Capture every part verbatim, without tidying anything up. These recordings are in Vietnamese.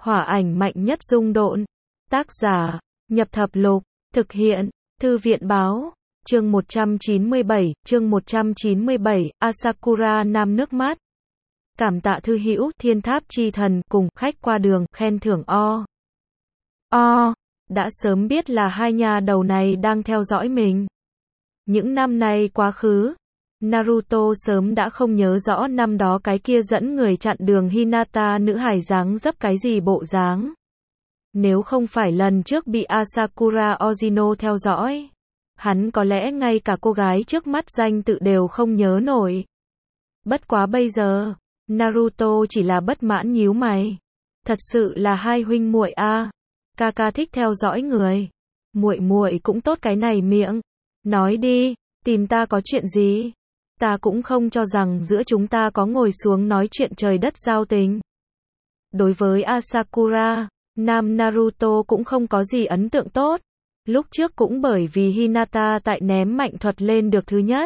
Hỏa ảnh mạnh nhất dung độn. Tác giả, Nhập Thập Lục. Thực hiện, Thư viện Báo. Chương một trăm chín mươi bảy, chương một trăm chín mươi bảy, Asakura Nam nước mắt. Cảm tạ thư hữu, Thiên Tháp Chi Thần, cùng khách qua đường, khen thưởng o. O, đã sớm biết là hai nhà đầu này đang theo dõi mình. Những năm này quá khứ, Naruto sớm đã không nhớ rõ năm đó cái kia dẫn người chặn đường Hinata nữ hài dáng dấp cái gì bộ dáng. Nếu không phải lần trước bị Asakura Ozino theo dõi, hắn có lẽ ngay cả cô gái trước mắt danh tự đều không nhớ nổi. Bất quá bây giờ, Naruto chỉ là bất mãn nhíu mày. Thật sự là hai huynh muội a. Kaka thích theo dõi người. Muội muội cũng tốt cái này miệng. Nói đi, tìm ta có chuyện gì? Ta cũng không cho rằng giữa chúng ta có ngồi xuống nói chuyện trời đất giao tình. Đối với Asakura, nam Naruto cũng không có gì ấn tượng tốt. Lúc trước cũng bởi vì Hinata tại ném mạnh thuật lên được thứ nhất.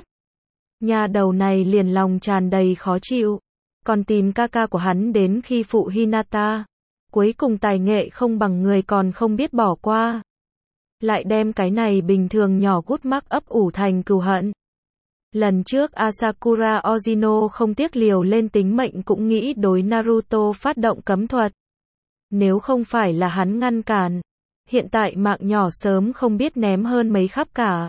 Nhà đầu này liền lòng tràn đầy khó chịu. Còn tìm Kaka của hắn đến khi phụ Hinata. Cuối cùng tài nghệ không bằng người còn không biết bỏ qua. Lại đem cái này bình thường nhỏ gút mắc ấp ủ thành cừu hận. Lần trước Asakura Ozino không tiếc liều lên tính mệnh cũng nghĩ đối Naruto phát động cấm thuật. Nếu không phải là hắn ngăn cản, hiện tại mạng nhỏ sớm không biết ném hơn mấy khắp cả.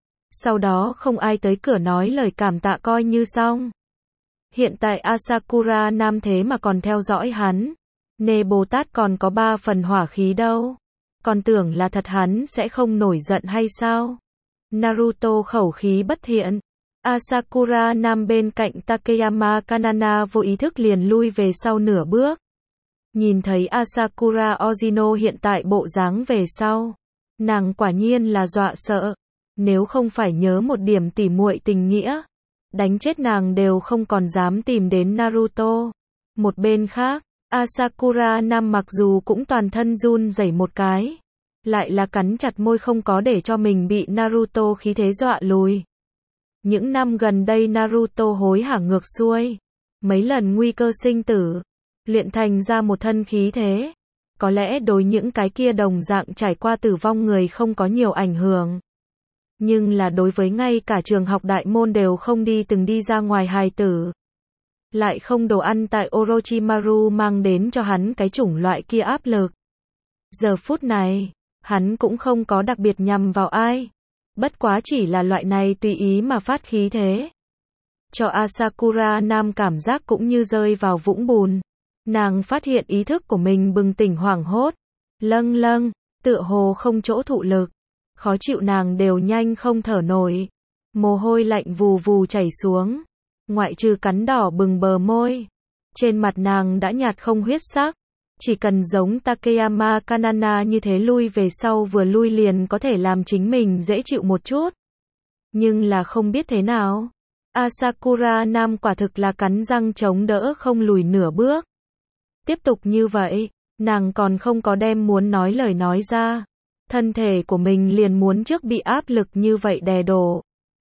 Sau đó không ai tới cửa nói lời cảm tạ coi như xong. Hiện tại Asakura Nam thế mà còn theo dõi hắn. Nê Bồ Tát còn có ba phần hỏa khí đâu. Còn tưởng là thật hắn sẽ không nổi giận hay sao? Naruto khẩu khí bất thiện. Asakura Nam bên cạnh Takeyama Kanana vô ý thức liền lui về sau nửa bước. Nhìn thấy Asakura Ozino hiện tại bộ dáng về sau, nàng quả nhiên là dọa sợ. Nếu không phải nhớ một điểm tỉ muội tình nghĩa, đánh chết nàng đều không còn dám tìm đến Naruto. Một bên khác, Asakura Nam mặc dù cũng toàn thân run rẩy một cái, lại là cắn chặt môi không có để cho mình bị Naruto khí thế dọa lùi. Những năm gần đây Naruto hối hả ngược xuôi, mấy lần nguy cơ sinh tử, luyện thành ra một thân khí thế. Có lẽ đối những cái kia đồng dạng trải qua tử vong người không có nhiều ảnh hưởng. Nhưng là đối với ngay cả trường học đại môn đều không đi từng đi ra ngoài hài tử. Lại không đồ ăn tại Orochimaru mang đến cho hắn cái chủng loại kia áp lực. Giờ phút này, hắn cũng không có đặc biệt nhằm vào ai. Bất quá chỉ là loại này tùy ý mà phát khí thế. Cho Asakura Nam cảm giác cũng như rơi vào vũng bùn. Nàng phát hiện ý thức của mình bừng tỉnh hoảng hốt. Lâng lâng, tựa hồ không chỗ thụ lực. Khó chịu nàng đều nhanh không thở nổi. Mồ hôi lạnh vù vù chảy xuống. Ngoại trừ cắn đỏ bừng bờ môi. Trên mặt nàng đã nhạt không huyết sắc. Chỉ cần giống Takeyama Kanana như thế lui về sau vừa lui liền có thể làm chính mình dễ chịu một chút. Nhưng là không biết thế nào. Asakura Nam quả thực là cắn răng chống đỡ không lùi nửa bước. Tiếp tục như vậy, nàng còn không có đem muốn nói lời nói ra. Thân thể của mình liền muốn trước bị áp lực như vậy đè đổ.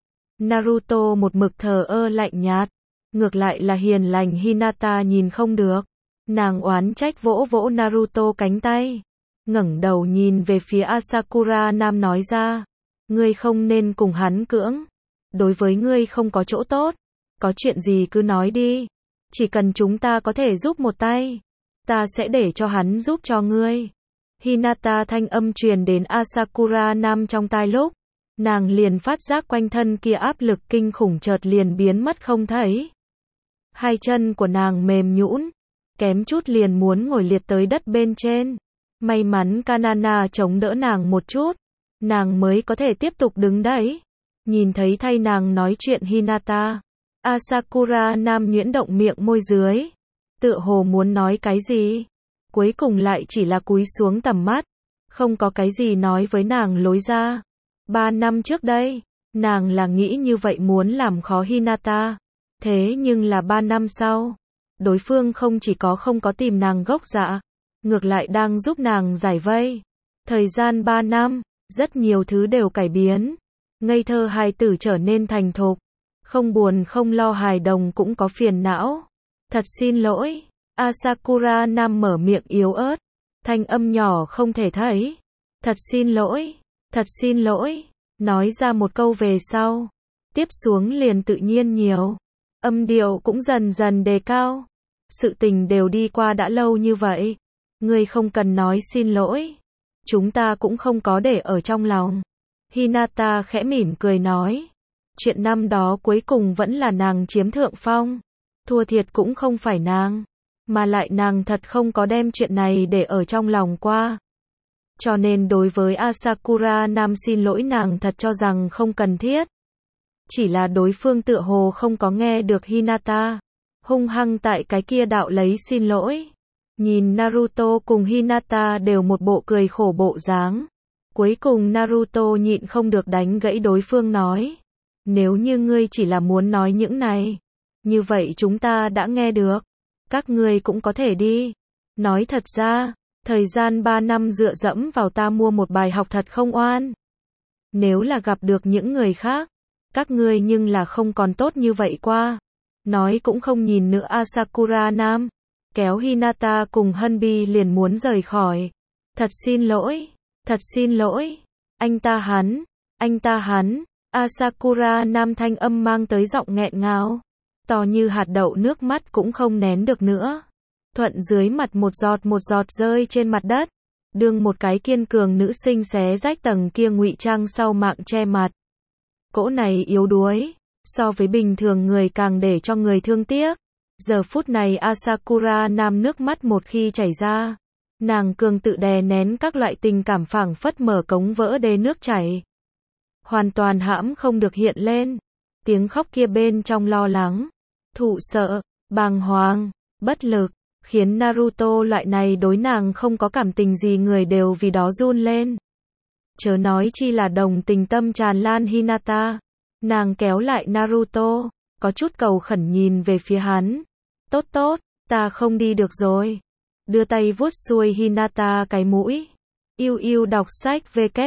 Naruto một mực thờ ơ lạnh nhạt. Ngược lại là hiền lành Hinata nhìn không được. Nàng oán trách vỗ vỗ Naruto cánh tay. Ngẩng đầu nhìn về phía Asakura Nam nói ra. Ngươi không nên cùng hắn cưỡng. Đối với ngươi không có chỗ tốt. Có chuyện gì cứ nói đi. Chỉ cần chúng ta có thể giúp một tay. Ta sẽ để cho hắn giúp cho ngươi. Hinata thanh âm truyền đến Asakura Nam trong tai lúc. Nàng liền phát giác quanh thân kia áp lực kinh khủng chợt liền biến mất không thấy. Hai chân của nàng mềm nhũn. Kém chút liền muốn ngồi liệt tới đất bên trên. May mắn Kanana chống đỡ nàng một chút. Nàng mới có thể tiếp tục đứng đấy. Nhìn thấy thay nàng nói chuyện Hinata. Asakura Nam nhuyễn động miệng môi dưới. Tựa hồ muốn nói cái gì. Cuối cùng lại chỉ là cúi xuống tầm mắt. Không có cái gì nói với nàng lối ra. Ba năm trước đây, nàng là nghĩ như vậy muốn làm khó Hinata. Thế nhưng là ba năm sau. Đối phương không chỉ có không có tìm nàng gốc dạ, ngược lại đang giúp nàng giải vây. Thời gian ba năm, rất nhiều thứ đều cải biến. Ngây thơ hài tử trở nên thành thục. Không buồn không lo hài đồng cũng có phiền não. Thật xin lỗi. Asakura Nam mở miệng yếu ớt. thanh âm nhỏ không thể thấy. Thật xin lỗi, thật xin lỗi, nói ra một câu về sau. Tiếp xuống liền tự nhiên nhiều. Âm điệu cũng dần dần đề cao. Sự tình đều đi qua đã lâu như vậy. Ngươi không cần nói xin lỗi. Chúng ta cũng không có để ở trong lòng. Hinata khẽ mỉm cười nói. Chuyện năm đó cuối cùng vẫn là nàng chiếm thượng phong. Thua thiệt cũng không phải nàng. Mà lại nàng thật không có đem chuyện này để ở trong lòng qua. Cho nên đối với Asakura Nam xin lỗi nàng thật cho rằng không cần thiết. Chỉ là đối phương tựa hồ không có nghe được Hinata. Hung hăng tại cái kia đạo lấy xin lỗi. Nhìn Naruto cùng Hinata đều một bộ cười khổ bộ dáng. Cuối cùng Naruto nhịn không được đánh gãy đối phương nói. Nếu như ngươi chỉ là muốn nói những này. Như vậy chúng ta đã nghe được. Các ngươi cũng có thể đi. Nói thật ra, thời gian ba năm dựa dẫm vào ta mua một bài học thật không oan. Nếu là gặp được những người khác, các ngươi nhưng là không còn tốt như vậy qua. Nói cũng không nhìn nữa Asakura Nam. Kéo Hinata cùng Hanbi liền muốn rời khỏi. Thật xin lỗi, thật xin lỗi. Anh ta hắn, anh ta hắn. Asakura Nam thanh âm mang tới giọng nghẹn ngào. To như hạt đậu nước mắt cũng không nén được nữa. Thuận dưới mặt một giọt một giọt rơi trên mặt đất. Đương một cái kiên cường nữ sinh xé rách tầng kia ngụy trang sau mạng che mặt. Cỗ này yếu đuối. So với bình thường người càng để cho người thương tiếc. Giờ phút này Asakura Nam nước mắt một khi chảy ra. Nàng cường tự đè nén các loại tình cảm phảng phất mở cống vỡ đê nước chảy. Hoàn toàn hãm không được hiện lên. Tiếng khóc kia bên trong lo lắng, thụ sợ, bàng hoàng, bất lực, khiến Naruto loại này đối nàng không có cảm tình gì người đều vì đó run lên. Chớ nói chi là đồng tình tâm tràn lan Hinata. Nàng kéo lại Naruto, có chút cầu khẩn nhìn về phía hắn. Tốt tốt, ta không đi được rồi. Đưa tay vuốt xuôi Hinata cái mũi. Yêu yêu đọc sách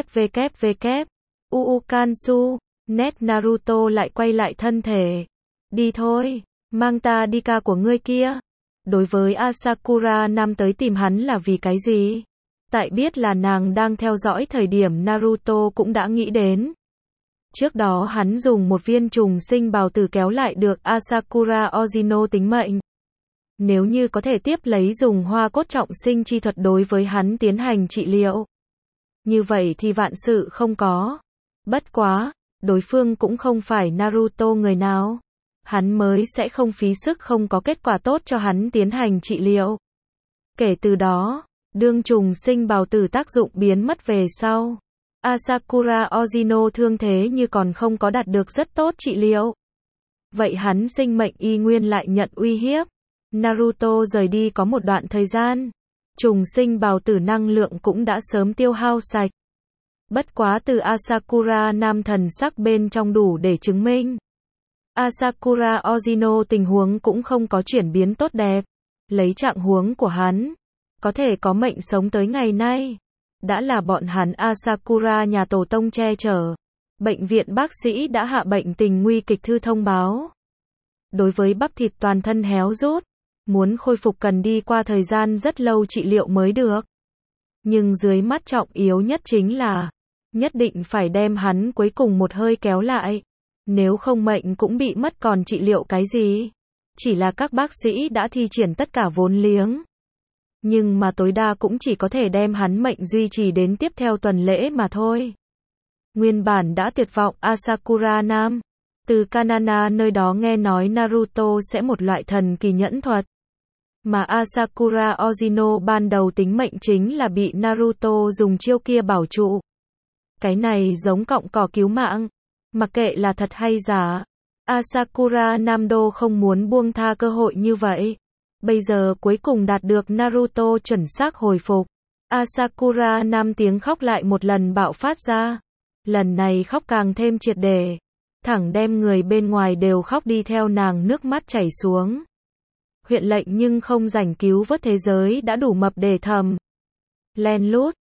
www. Uukansu. Nét Naruto lại quay lại thân thể. Đi thôi, mang ta đi ca của ngươi kia. Đối với Asakura Nam tới tìm hắn là vì cái gì? Tại biết là nàng đang theo dõi thời điểm Naruto cũng đã nghĩ đến. Trước đó hắn dùng một viên trùng sinh bào tử kéo lại được Asakura Ozino tính mệnh. Nếu như có thể tiếp lấy dùng hoa cốt trọng sinh chi thuật đối với hắn tiến hành trị liệu. Như vậy thì vạn sự không có. Bất quá, đối phương cũng không phải Naruto người nào. Hắn mới sẽ không phí sức không có kết quả tốt cho hắn tiến hành trị liệu. Kể từ đó, đương trùng sinh bào tử tác dụng biến mất về sau. Asakura Ozino thương thế như còn không có đạt được rất tốt trị liệu. Vậy hắn sinh mệnh y nguyên lại nhận uy hiếp. Naruto rời đi có một đoạn thời gian. Trùng sinh bào tử năng lượng cũng đã sớm tiêu hao sạch. Bất quá từ Asakura Nam thần sắc bên trong đủ để chứng minh. Asakura Ozino tình huống cũng không có chuyển biến tốt đẹp. Lấy trạng huống của hắn, có thể có mệnh sống tới ngày nay. Đã là bọn hắn Asakura nhà tổ tông che chở. Bệnh viện bác sĩ đã hạ bệnh tình nguy kịch thư thông báo. Đối với bắp thịt toàn thân héo rút, muốn khôi phục cần đi qua thời gian rất lâu trị liệu mới được. Nhưng dưới mắt trọng yếu nhất chính là, nhất định phải đem hắn cuối cùng một hơi kéo lại. Nếu không mệnh cũng bị mất còn trị liệu cái gì. Chỉ là các bác sĩ đã thi triển tất cả vốn liếng. Nhưng mà tối đa cũng chỉ có thể đem hắn mệnh duy trì đến tiếp theo tuần lễ mà thôi. Nguyên bản đã tuyệt vọng Asakura Nam. Từ Kanana nơi đó nghe nói Naruto sẽ một loại thần kỳ nhẫn thuật. Mà Asakura Ozino ban đầu tính mệnh chính là bị Naruto dùng chiêu kia bảo trụ. Cái này giống cọng cỏ cứu mạng. Mặc kệ là thật hay giả, Asakura Nam đô không muốn buông tha cơ hội như vậy. Bây giờ cuối cùng đạt được Naruto chuẩn xác hồi phục. Asakura Nam tiếng khóc lại một lần bạo phát ra. Lần này khóc càng thêm triệt để. Thẳng đem người bên ngoài đều khóc đi theo nàng nước mắt chảy xuống. Huyện lệnh nhưng không rảnh cứu vớt thế giới đã đủ mập để thầm. Len lút,